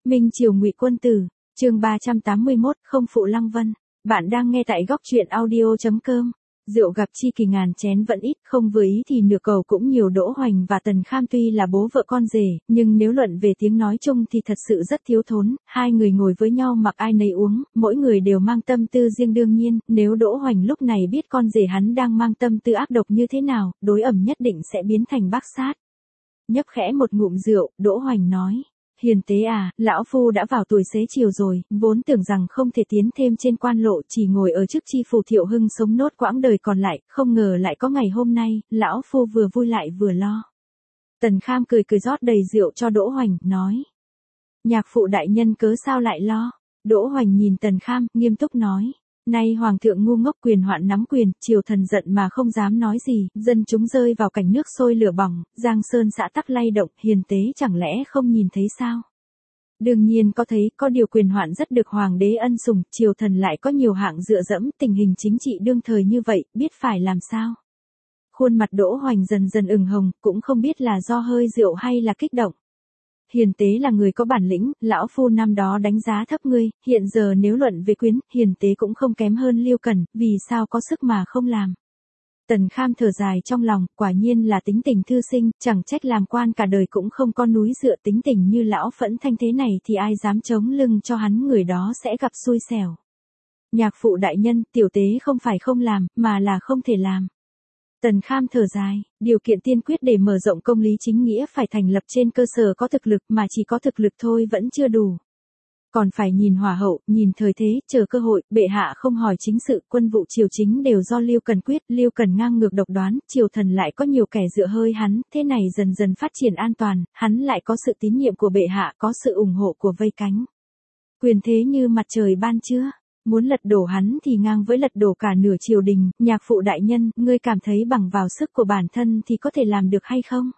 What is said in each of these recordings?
Minh Triều Ngụy Quân Tử, chương 381, không phụ Lăng Vân. Bạn đang nghe tại góc truyện audio.com. Rượu gặp chi kỳ ngàn chén vẫn ít, không vừa ý thì nửa cầu cũng nhiều. Đỗ Hoành và Tần Kham tuy là bố vợ con rể, nhưng nếu luận về tiếng nói chung thì thật sự rất thiếu thốn. Hai người ngồi với nhau mặc ai nấy uống, mỗi người đều mang tâm tư riêng. Đương nhiên, nếu Đỗ Hoành lúc này biết con rể hắn đang mang tâm tư ác độc như thế nào, đối ẩm nhất định sẽ biến thành bác sát. Nhấp khẽ một ngụm rượu, Đỗ Hoành nói: Hiền tế à, lão phu đã vào tuổi xế chiều rồi, vốn tưởng rằng không thể tiến thêm trên quan lộ, chỉ ngồi ở chức chi phủ Thiệu Hưng sống nốt quãng đời còn lại, không ngờ lại có ngày hôm nay, lão phu vừa vui lại vừa lo. Tần Kham cười cười rót đầy rượu cho Đỗ Hoành, nói: Nhạc phụ đại nhân cớ sao lại lo? Đỗ Hoành nhìn Tần Kham, nghiêm túc nói: Nay hoàng thượng ngu ngốc, quyền hoạn nắm quyền, triều thần giận mà không dám nói gì, dân chúng rơi vào cảnh nước sôi lửa bỏng, giang sơn xã tắc lay động, hiền tế chẳng lẽ không nhìn thấy sao? Đương nhiên có thấy, có điều quyền hoạn rất được hoàng đế ân sủng, triều thần lại có nhiều hạng dựa dẫm, tình hình chính trị đương thời như vậy, biết phải làm sao? Khuôn mặt Đỗ Hoành dần dần ửng hồng, cũng không biết là do hơi rượu hay là kích động. Hiền tế là người có bản lĩnh, lão phu năm đó đánh giá thấp ngươi, hiện giờ nếu luận về quyến, hiền tế cũng không kém hơn Liêu Cẩn, vì sao có sức mà không làm. Tần Kham thở dài trong lòng, quả nhiên là tính tình thư sinh, chẳng trách làm quan cả đời cũng không có núi dựa. Tính tình như lão Phẫn Thanh thế này thì ai dám chống lưng cho hắn, người đó sẽ gặp xui xẻo. Nhạc phụ đại nhân, tiểu tế không phải không làm, mà là không thể làm. Tần Kham thở dài, điều kiện tiên quyết để mở rộng công lý chính nghĩa phải thành lập trên cơ sở có thực lực, mà chỉ có thực lực thôi vẫn chưa đủ. Còn phải nhìn hỏa hậu, nhìn thời thế, chờ cơ hội. Bệ hạ không hỏi chính sự, quân vụ triều chính đều do Liêu Cẩn quyết. Liêu Cẩn ngang ngược độc đoán, triều thần lại có nhiều kẻ dựa hơi hắn, thế này dần dần phát triển an toàn, hắn lại có sự tín nhiệm của bệ hạ, có sự ủng hộ của vây cánh. Quyền thế như mặt trời ban trưa. Muốn lật đổ hắn thì ngang với lật đổ cả nửa triều đình. Nhạc phụ đại nhân, ngươi cảm thấy bằng vào sức của bản thân thì có thể làm được hay không?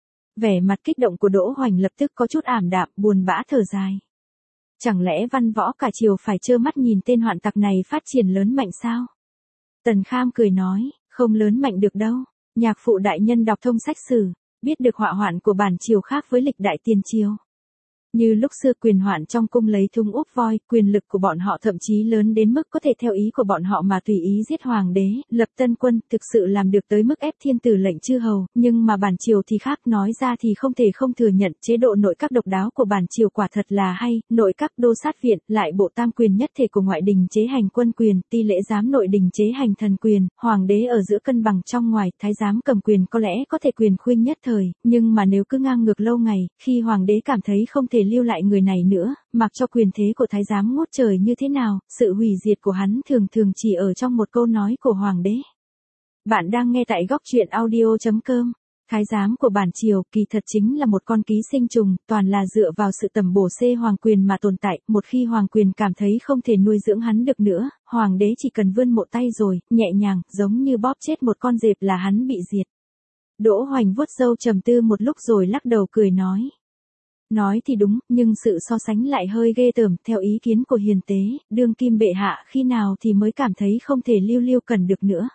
Vẻ mặt kích động của Đỗ Hoành lập tức có chút ảm đạm, buồn bã thở dài. Chẳng lẽ văn võ cả triều phải trơ mắt nhìn tên hoạn tặc này phát triển lớn mạnh sao? Tần Kham cười nói, không lớn mạnh được đâu. Nhạc phụ đại nhân đọc thông sách sử, biết được họa hoạn của bản triều khác với lịch đại tiền triều. Như lúc xưa quyền hoạn trong cung lấy thung úp voi, quyền lực của bọn họ thậm chí lớn đến mức có thể theo ý của bọn họ mà tùy ý giết hoàng đế, lập tân quân, thực sự làm được tới mức ép thiên tử lệnh chư hầu, nhưng mà bản triều thì khác, nói ra thì không thể không thừa nhận, chế độ nội các độc đáo của bản triều quả thật là hay, nội các đô sát viện, lại bộ tam quyền nhất thể của ngoại đình chế hành quân quyền, ti lễ giám nội đình chế hành thần quyền, hoàng đế ở giữa cân bằng trong ngoài, thái giám cầm quyền có lẽ có thể quyền khuynh nhất thời, nhưng mà nếu cứ ngang ngược lâu ngày, khi hoàng đế cảm thấy không thể lưu lại người này nữa, mặc cho quyền thế của thái giám ngút trời như thế nào, sự hủy diệt của hắn thường thường chỉ ở trong một câu nói của hoàng đế. Bạn đang nghe tại góc truyện audio.com. Thái giám của bản triều kỳ thật chính là một con ký sinh trùng, toàn là dựa vào sự tầm bổ xê hoàng quyền mà tồn tại. Một khi hoàng quyền cảm thấy không thể nuôi dưỡng hắn được nữa, hoàng đế chỉ cần vươn một tay rồi, nhẹ nhàng, giống như bóp chết một con dẹp là hắn bị diệt. Đỗ Hoành vuốt râu trầm tư một lúc rồi lắc đầu cười nói. Nói thì đúng, nhưng sự so sánh lại hơi ghê tởm. Theo ý kiến của hiền tế, đương kim bệ hạ khi nào thì mới cảm thấy không thể lưu Liêu Cẩn được nữa.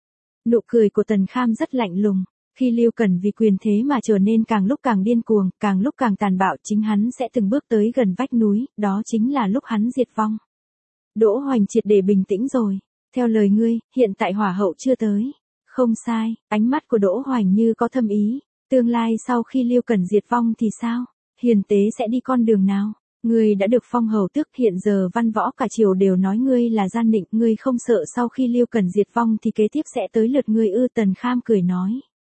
Nụ cười của Tần Kham rất lạnh lùng. Khi Liêu Cẩn vì quyền thế mà trở nên càng lúc càng điên cuồng, càng lúc càng tàn bạo, chính hắn sẽ từng bước tới gần vách núi, đó chính là lúc hắn diệt vong. Đỗ Hoành triệt để bình tĩnh rồi. Theo lời ngươi, hiện tại hỏa hậu chưa tới. Không sai, ánh mắt của Đỗ Hoành như có thâm ý. Tương lai sau khi Liêu Cẩn diệt vong thì sao? Hiền tế sẽ đi con đường nào? Ngươi đã được phong hầu tước, hiện giờ văn võ cả triều đều nói ngươi là gian nịnh, ngươi không sợ sau khi Liêu Cẩn diệt vong thì kế tiếp sẽ tới lượt ngươi ư? Tần Kham cười nói.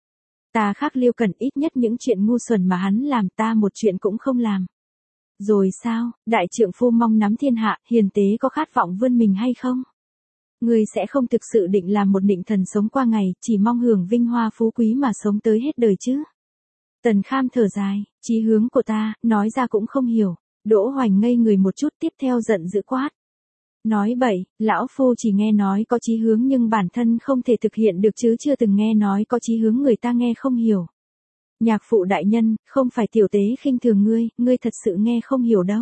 Ta khác Liêu Cẩn, ít nhất những chuyện ngu xuẩn mà hắn làm ta một chuyện cũng không làm. Rồi sao, đại trượng phu mong nắm thiên hạ, hiền tế có khát vọng vươn mình hay không? Ngươi sẽ không thực sự định làm một nịnh thần sống qua ngày, chỉ mong hưởng vinh hoa phú quý mà sống tới hết đời chứ? Tần Kham thở dài, chí hướng của ta, nói ra cũng không hiểu. Đỗ Hoành ngây người một chút, tiếp theo giận dữ quát. Nói bậy, lão phu chỉ nghe nói có chí hướng nhưng bản thân không thể thực hiện được chứ chưa từng nghe nói có chí hướng người ta nghe không hiểu. Nhạc phụ đại nhân, không phải tiểu tế khinh thường ngươi thật sự nghe không hiểu đâu.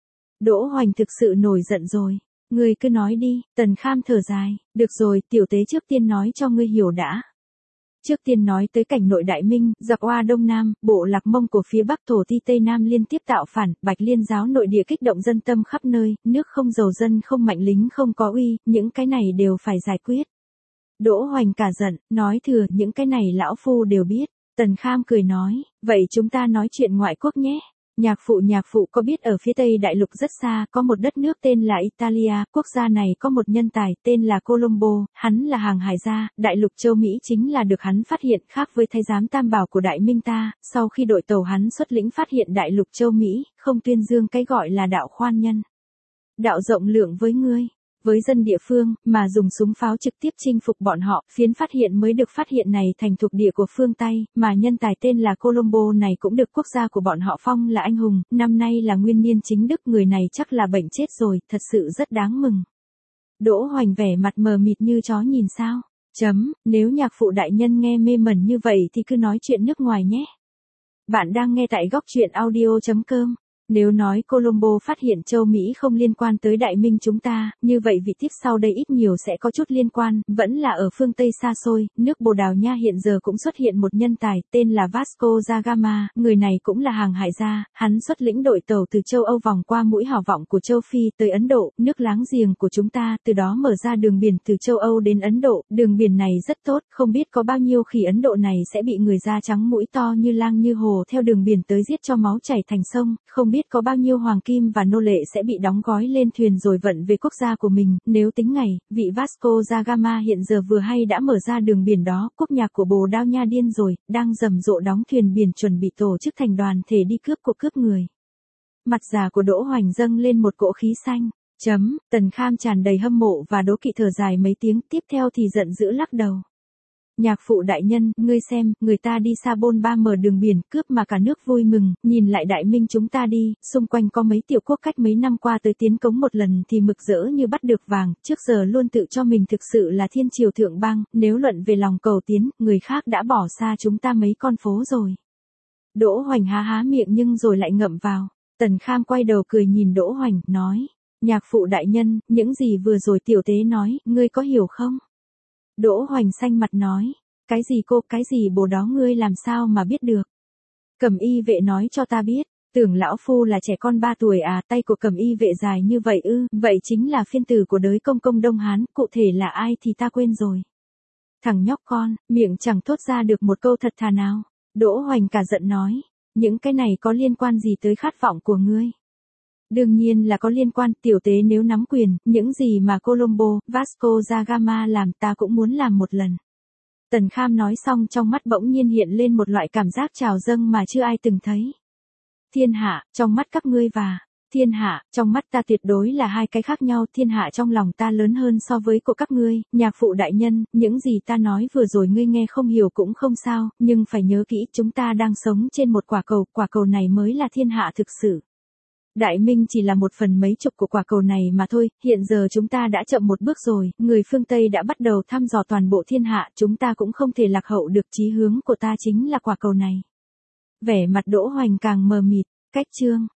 Đỗ Hoành thực sự nổi giận rồi. Ngươi cứ nói đi. Tần Kham thở dài, được rồi, tiểu tế trước tiên nói cho ngươi hiểu đã. Trước tiên nói tới cảnh nội Đại Minh, giặc Oa Đông Nam, bộ lạc Mông của phía Bắc thổ ti Tây Nam liên tiếp tạo phản, Bạch Liên giáo nội địa kích động dân tâm khắp nơi, nước không giàu dân không mạnh lính không có uy, những cái này đều phải giải quyết. Đỗ Hoành cả giận, nói thừa những cái này lão phu đều biết. Tần Kham cười nói, vậy chúng ta nói chuyện ngoại quốc nhé. Nhạc phụ có biết ở phía Tây Đại Lục rất xa, có một đất nước tên là Italia, quốc gia này có một nhân tài tên là Colombo, hắn là hàng hải gia, Đại Lục châu Mỹ chính là được hắn phát hiện khác với thái giám tam bảo của Đại Minh ta, sau khi đội tàu hắn xuất lĩnh phát hiện Đại Lục châu Mỹ, không tuyên dương cái gọi là đạo khoan nhân. Đạo rộng lượng với ngươi. Với dân địa phương, mà dùng súng pháo trực tiếp chinh phục bọn họ, phiến phát hiện mới được phát hiện này thành thuộc địa của phương Tây, mà nhân tài tên là Colombo này cũng được quốc gia của bọn họ phong là anh hùng, năm nay là nguyên niên chính đức, người này chắc là bệnh chết rồi, thật sự rất đáng mừng. Đỗ Hoành vẻ mặt mờ mịt như chó nhìn sao. Nếu nhạc phụ đại nhân nghe mê mẩn như vậy thì cứ nói chuyện nước ngoài nhé. Bạn đang nghe tại góc truyện audio.com. Nếu nói Colombo phát hiện châu Mỹ không liên quan tới Đại Minh chúng ta, như vậy vị tiếp sau đây ít nhiều sẽ có chút liên quan, vẫn là ở phương Tây xa xôi, nước Bồ Đào Nha hiện giờ cũng xuất hiện một nhân tài, tên là Vasco da Gama, người này cũng là hàng hải gia, hắn xuất lĩnh đội tàu từ châu Âu vòng qua mũi hào vọng của châu Phi tới Ấn Độ, nước láng giềng của chúng ta, từ đó mở ra đường biển từ châu Âu đến Ấn Độ, đường biển này rất tốt, không biết có bao nhiêu khỉ Ấn Độ này sẽ bị người da trắng mũi to như lang như hồ theo đường biển tới giết cho máu chảy thành sông, không biết có bao nhiêu hoàng kim và nô lệ sẽ bị đóng gói lên thuyền rồi vận về quốc gia của mình, nếu tính ngày, vị Vasco da Gama hiện giờ vừa hay đã mở ra đường biển đó, quốc nhạc của Bồ Đào Nha điên rồi, đang rầm rộ đóng thuyền biển chuẩn bị tổ chức thành đoàn thể đi cướp của cướp người. Mặt già của Đỗ Hoành dâng lên một cỗ khí xanh. Tần Kham tràn đầy hâm mộ và đố kỵ thở dài mấy tiếng, tiếp theo thì giận dữ lắc đầu. Nhạc phụ đại nhân, ngươi xem, người ta đi xa bôn ba mở đường biển, cướp mà cả nước vui mừng, nhìn lại Đại Minh chúng ta đi, xung quanh có mấy tiểu quốc cách mấy năm qua tới tiến cống một lần thì mực rỡ như bắt được vàng, trước giờ luôn tự cho mình thực sự là thiên triều thượng bang, nếu luận về lòng cầu tiến, người khác đã bỏ xa chúng ta mấy con phố rồi. Đỗ Hoành há miệng nhưng rồi lại ngậm vào. Tần Kham quay đầu cười nhìn Đỗ Hoành, nói, nhạc phụ đại nhân, những gì vừa rồi tiểu tế nói, ngươi có hiểu không? Đỗ Hoành xanh mặt nói, cái gì cô, cái gì bồ đó ngươi làm sao mà biết được? Cẩm y vệ nói cho ta biết, tưởng lão phu là trẻ con 3 tuổi à, tay của cẩm y vệ dài như vậy ư, vậy chính là phiên tử của đới công công Đông Hán, cụ thể là ai thì ta quên rồi. Thằng nhóc con, miệng chẳng thốt ra được một câu thật thà nào. Đỗ Hoành cả giận nói, những cái này có liên quan gì tới khát vọng của ngươi? Đương nhiên là có liên quan, tiểu tế nếu nắm quyền, những gì mà Colombo, Vasco da Gama làm ta cũng muốn làm một lần. Tần Kham nói xong trong mắt bỗng nhiên hiện lên một loại cảm giác trào dâng mà chưa ai từng thấy. Thiên hạ, trong mắt các ngươi và thiên hạ, trong mắt ta tuyệt đối là hai cái khác nhau, thiên hạ trong lòng ta lớn hơn so với của các ngươi, nhạc phụ đại nhân, những gì ta nói vừa rồi ngươi nghe không hiểu cũng không sao, nhưng phải nhớ kỹ chúng ta đang sống trên một quả cầu này mới là thiên hạ thực sự. Đại Minh chỉ là một phần mấy chục của quả cầu này mà thôi, hiện giờ chúng ta đã chậm một bước rồi, người phương Tây đã bắt đầu thăm dò toàn bộ thiên hạ, chúng ta cũng không thể lạc hậu được, chí hướng của ta chính là quả cầu này. Vẻ mặt Đỗ Hoành càng mờ mịt, cách chương.